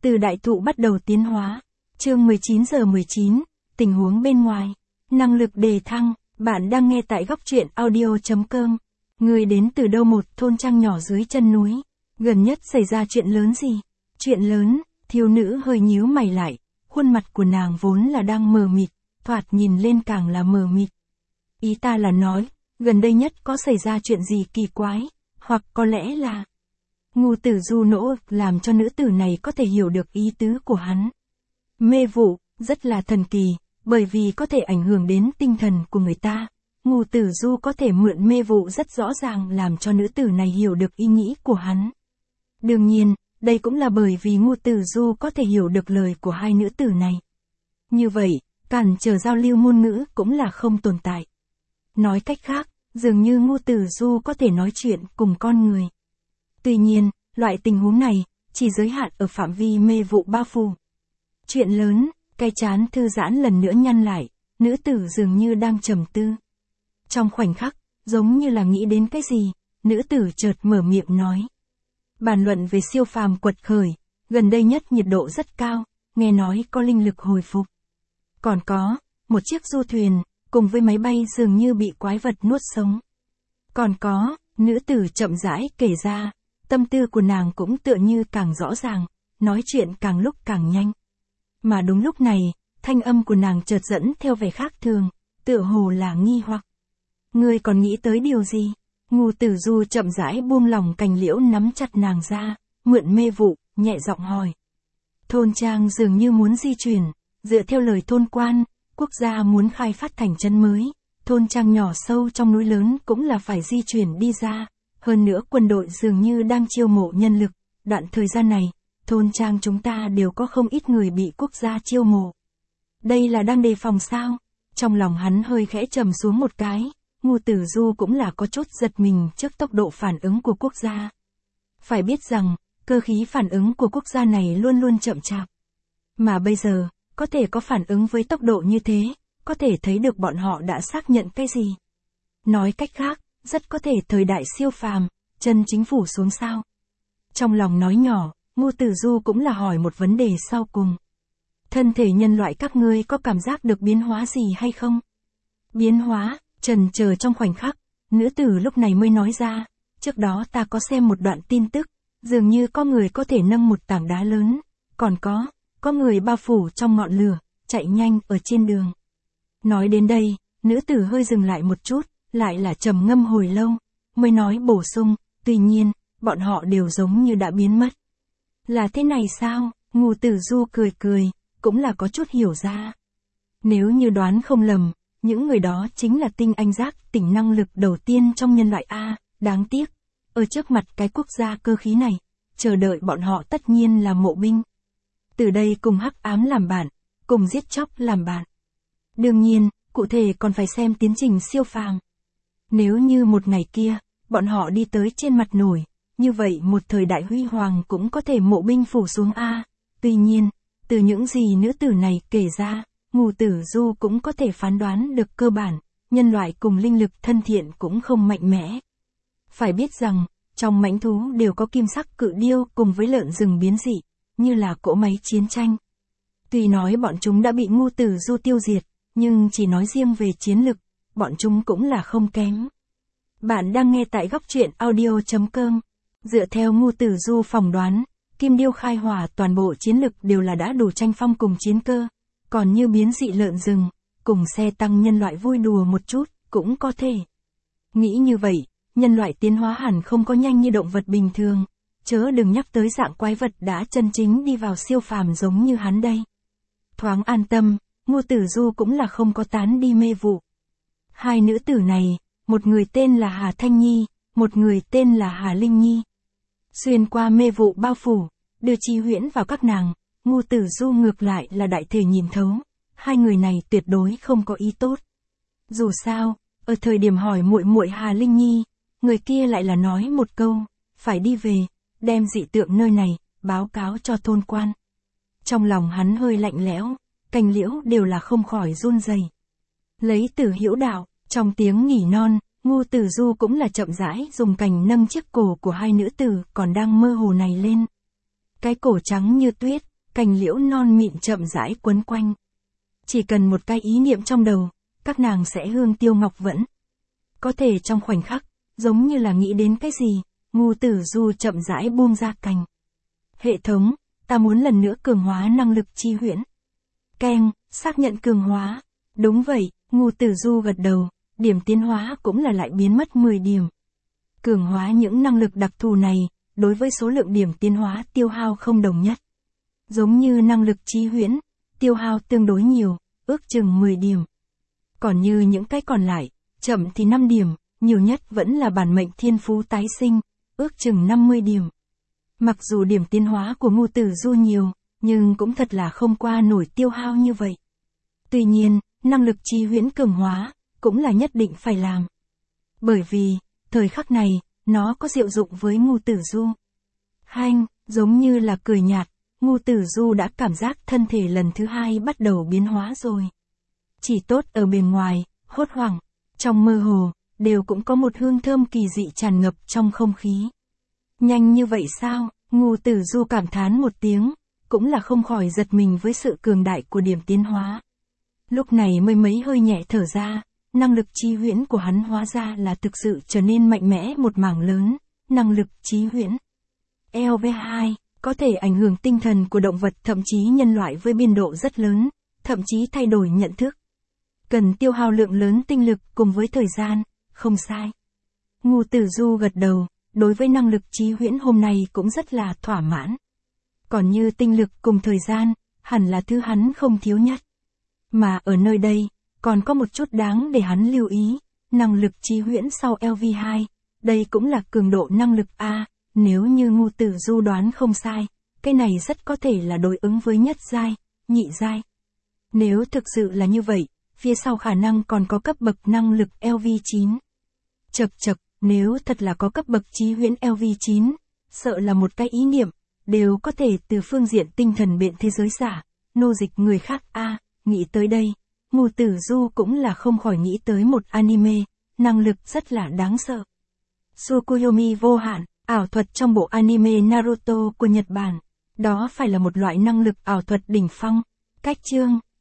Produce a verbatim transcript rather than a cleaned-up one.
Từ đại thụ bắt đầu tiến hóa. Chương mười chín giờ mười chín, tình huống bên ngoài. Năng lực đề thăng, bạn đang nghe tại góc truyện audio chấm com. Người đến từ đâu? Một thôn trang nhỏ dưới chân núi. Gần nhất xảy ra chuyện lớn gì? Chuyện lớn, thiếu nữ hơi nhíu mày lại, khuôn mặt của nàng vốn là đang mờ mịt, thoạt nhìn lên càng là mờ mịt. Ý ta là nói, gần đây nhất có xảy ra chuyện gì kỳ quái, hoặc có lẽ là... Ngưu Tử Du nỗ lực làm cho nữ tử này có thể hiểu được ý tứ của hắn. Mê vụ, rất là thần kỳ, bởi vì có thể ảnh hưởng đến tinh thần của người ta. Ngưu Tử Du có thể mượn mê vụ rất rõ ràng làm cho nữ tử này hiểu được ý nghĩ của hắn. Đương nhiên, đây cũng là bởi vì Ngưu Tử Du có thể hiểu được lời của hai nữ tử này. Như vậy, cản trở giao lưu ngôn ngữ cũng là không tồn tại. Nói cách khác, dường như Ngưu Tử Du có thể nói chuyện cùng con người. Tuy nhiên, loại tình huống này, chỉ giới hạn ở phạm vi mê vụ bao phủ. Chuyện lớn, cái trán thư giãn lần nữa nhăn lại, nữ tử dường như đang trầm tư. Trong khoảnh khắc, giống như là nghĩ đến cái gì, nữ tử chợt mở miệng nói. Bàn luận về siêu phàm quật khởi, gần đây nhất nhiệt độ rất cao, nghe nói có linh lực hồi phục. Còn có, một chiếc du thuyền, cùng với máy bay dường như bị quái vật nuốt sống. Còn có, nữ tử chậm rãi kể ra, tâm tư của nàng cũng tựa như càng rõ ràng, nói chuyện càng lúc càng nhanh. Mà đúng lúc này, thanh âm của nàng chợt dẫn theo vẻ khác thường, tựa hồ là nghi hoặc. Ngươi còn nghĩ tới điều gì? Ngưu Tử Du chậm rãi buông lỏng cành liễu nắm chặt nàng ra, mượn mê vụ, nhẹ giọng hỏi. Thôn trang dường như muốn di chuyển, dựa theo lời thôn quan, quốc gia muốn khai phát thành trấn mới, thôn trang nhỏ sâu trong núi lớn cũng là phải di chuyển đi ra. Hơn nữa quân đội dường như đang chiêu mộ nhân lực, đoạn thời gian này, thôn trang chúng ta đều có không ít người bị quốc gia chiêu mộ. Đây là đang đề phòng sao? Trong lòng hắn hơi khẽ trầm xuống một cái, Ngưu Tử Du cũng là có chút giật mình trước tốc độ phản ứng của quốc gia. Phải biết rằng, cơ khí phản ứng của quốc gia này luôn luôn chậm chạp. Mà bây giờ, có thể có phản ứng với tốc độ như thế, có thể thấy được bọn họ đã xác nhận cái gì. Nói cách khác, rất có thể thời đại siêu phàm, chân chính phủ xuống sao. Trong lòng nói nhỏ, Ngưu Tử Du cũng là hỏi một vấn đề sau cùng. Thân thể nhân loại các ngươi có cảm giác được biến hóa gì hay không? Biến hóa, trần chờ trong khoảnh khắc, nữ tử lúc này mới nói ra, trước đó ta có xem một đoạn tin tức, dường như có người có thể nâng một tảng đá lớn, còn có, có người bao phủ trong ngọn lửa, chạy nhanh ở trên đường. Nói đến đây, nữ tử hơi dừng lại một chút, lại là trầm ngâm hồi lâu, mới nói bổ sung, tuy nhiên, bọn họ đều giống như đã biến mất. Là thế này sao? Ngưu Tử Du cười cười, cũng là có chút hiểu ra. Nếu như đoán không lầm, những người đó chính là tinh anh giác tỉnh năng lực đầu tiên trong nhân loại A, đáng tiếc. Ở trước mặt cái quốc gia cơ khí này, chờ đợi bọn họ tất nhiên là mộ binh. Từ đây cùng hắc ám làm bạn, cùng giết chóc làm bạn. Đương nhiên, cụ thể còn phải xem tiến trình siêu phàm. Nếu như một ngày kia, bọn họ đi tới trên mặt nổi, như vậy một thời đại huy hoàng cũng có thể mộ binh phủ xuống A. Tuy nhiên, từ những gì nữ tử này kể ra, Ngưu Tử Du cũng có thể phán đoán được cơ bản, nhân loại cùng linh lực thân thiện cũng không mạnh mẽ. Phải biết rằng, trong mãnh thú đều có kim sắc cự điêu cùng với lợn rừng biến dị, như là cỗ máy chiến tranh. Tuy nói bọn chúng đã bị Ngưu Tử Du tiêu diệt, nhưng chỉ nói riêng về chiến lực, bọn chúng cũng là không kém. Bạn đang nghe tại góc truyện audio chấm com. Dựa theo Ngưu Tử Du phỏng đoán, kim điêu khai hỏa toàn bộ chiến lực đều là đã đủ tranh phong cùng chiến cơ. Còn như biến dị lợn rừng, cùng xe tăng nhân loại vui đùa một chút, cũng có thể. Nghĩ như vậy, nhân loại tiến hóa hẳn không có nhanh như động vật bình thường, chớ đừng nhắc tới dạng quái vật đã chân chính đi vào siêu phàm giống như hắn đây. Thoáng an tâm, Ngưu Tử Du cũng là không có tán đi mê vụ. Hai nữ tử này, một người tên là Hà Thanh Nhi, một người tên là Hà Linh Nhi. Xuyên qua mê vụ bao phủ, đưa chi huyễn vào các nàng, Ngưu Tử Du ngược lại là đại thể nhìn thấu, hai người này tuyệt đối không có ý tốt. Dù sao, ở thời điểm hỏi muội muội Hà Linh Nhi, người kia lại là nói một câu, phải đi về, đem dị tượng nơi này, báo cáo cho thôn quan. Trong lòng hắn hơi lạnh lẽo, cành liễu đều là không khỏi run rẩy. Lấy Tử Hữu đạo, trong tiếng nghỉ non, Ngưu Tử Du cũng là chậm rãi dùng cành nâng chiếc cổ của hai nữ tử còn đang mơ hồ này lên. Cái cổ trắng như tuyết, cành liễu non mịn chậm rãi quấn quanh. Chỉ cần một cái ý niệm trong đầu, các nàng sẽ hương tiêu ngọc vẫn. Có thể trong khoảnh khắc, giống như là nghĩ đến cái gì, Ngưu Tử Du chậm rãi buông ra cành. Hệ thống, ta muốn lần nữa cường hóa năng lực chi huyễn. Keng, xác nhận cường hóa. Đúng vậy, Ngưu Tử Du gật đầu, điểm tiến hóa cũng là lại biến mất mười điểm. Cường hóa những năng lực đặc thù này, đối với số lượng điểm tiến hóa tiêu hao không đồng nhất. Giống như năng lực chi huyễn, tiêu hao tương đối nhiều, ước chừng mười điểm. Còn như những cái còn lại, chậm thì năm điểm, nhiều nhất vẫn là bản mệnh thiên phú tái sinh, ước chừng năm mươi điểm. Mặc dù điểm tiến hóa của Ngưu Tử Du nhiều, nhưng cũng thật là không qua nổi tiêu hao như vậy. Tuy nhiên, năng lực chi huyễn cường hóa, cũng là nhất định phải làm. Bởi vì, thời khắc này, nó có diệu dụng với Ngưu Tử Du. Hanh, giống như là cười nhạt, Ngưu Tử Du đã cảm giác thân thể lần thứ hai bắt đầu biến hóa rồi. Chỉ tốt ở bên ngoài, hốt hoảng, trong mơ hồ, đều cũng có một hương thơm kỳ dị tràn ngập trong không khí. Nhanh như vậy sao? Ngưu Tử Du cảm thán một tiếng, cũng là không khỏi giật mình với sự cường đại của điểm tiến hóa. Lúc này mới mấy hơi nhẹ thở ra, năng lực chi huyễn của hắn hóa ra là thực sự trở nên mạnh mẽ một mảng lớn, năng lực chi huyễn. L V hai, có thể ảnh hưởng tinh thần của động vật thậm chí nhân loại với biên độ rất lớn, thậm chí thay đổi nhận thức. Cần tiêu hao lượng lớn tinh lực cùng với thời gian, không sai. Ngưu Tử Du gật đầu, đối với năng lực chi huyễn hôm nay cũng rất là thỏa mãn. Còn như tinh lực cùng thời gian, hẳn là thứ hắn không thiếu nhất. Mà ở nơi đây, còn có một chút đáng để hắn lưu ý, năng lực chi huyễn sau L V hai, đây cũng là cường độ năng lực A, nếu như Ngưu Tử Du đoán không sai, cái này rất có thể là đối ứng với nhất giai, nhị giai. Nếu thực sự là như vậy, phía sau khả năng còn có cấp bậc năng lực L V chín. Chậc chậc, nếu thật là có cấp bậc chi huyễn L V chín, sợ là một cái ý niệm, đều có thể từ phương diện tinh thần biện thế giới giả, nô dịch người khác a à, nghĩ tới đây, Ngưu Tử Du cũng là không khỏi nghĩ tới một anime, năng lực rất là đáng sợ. Tsukuyomi vô hạn, ảo thuật trong bộ anime Naruto của Nhật Bản, đó phải là một loại năng lực ảo thuật đỉnh phong. Cách chương,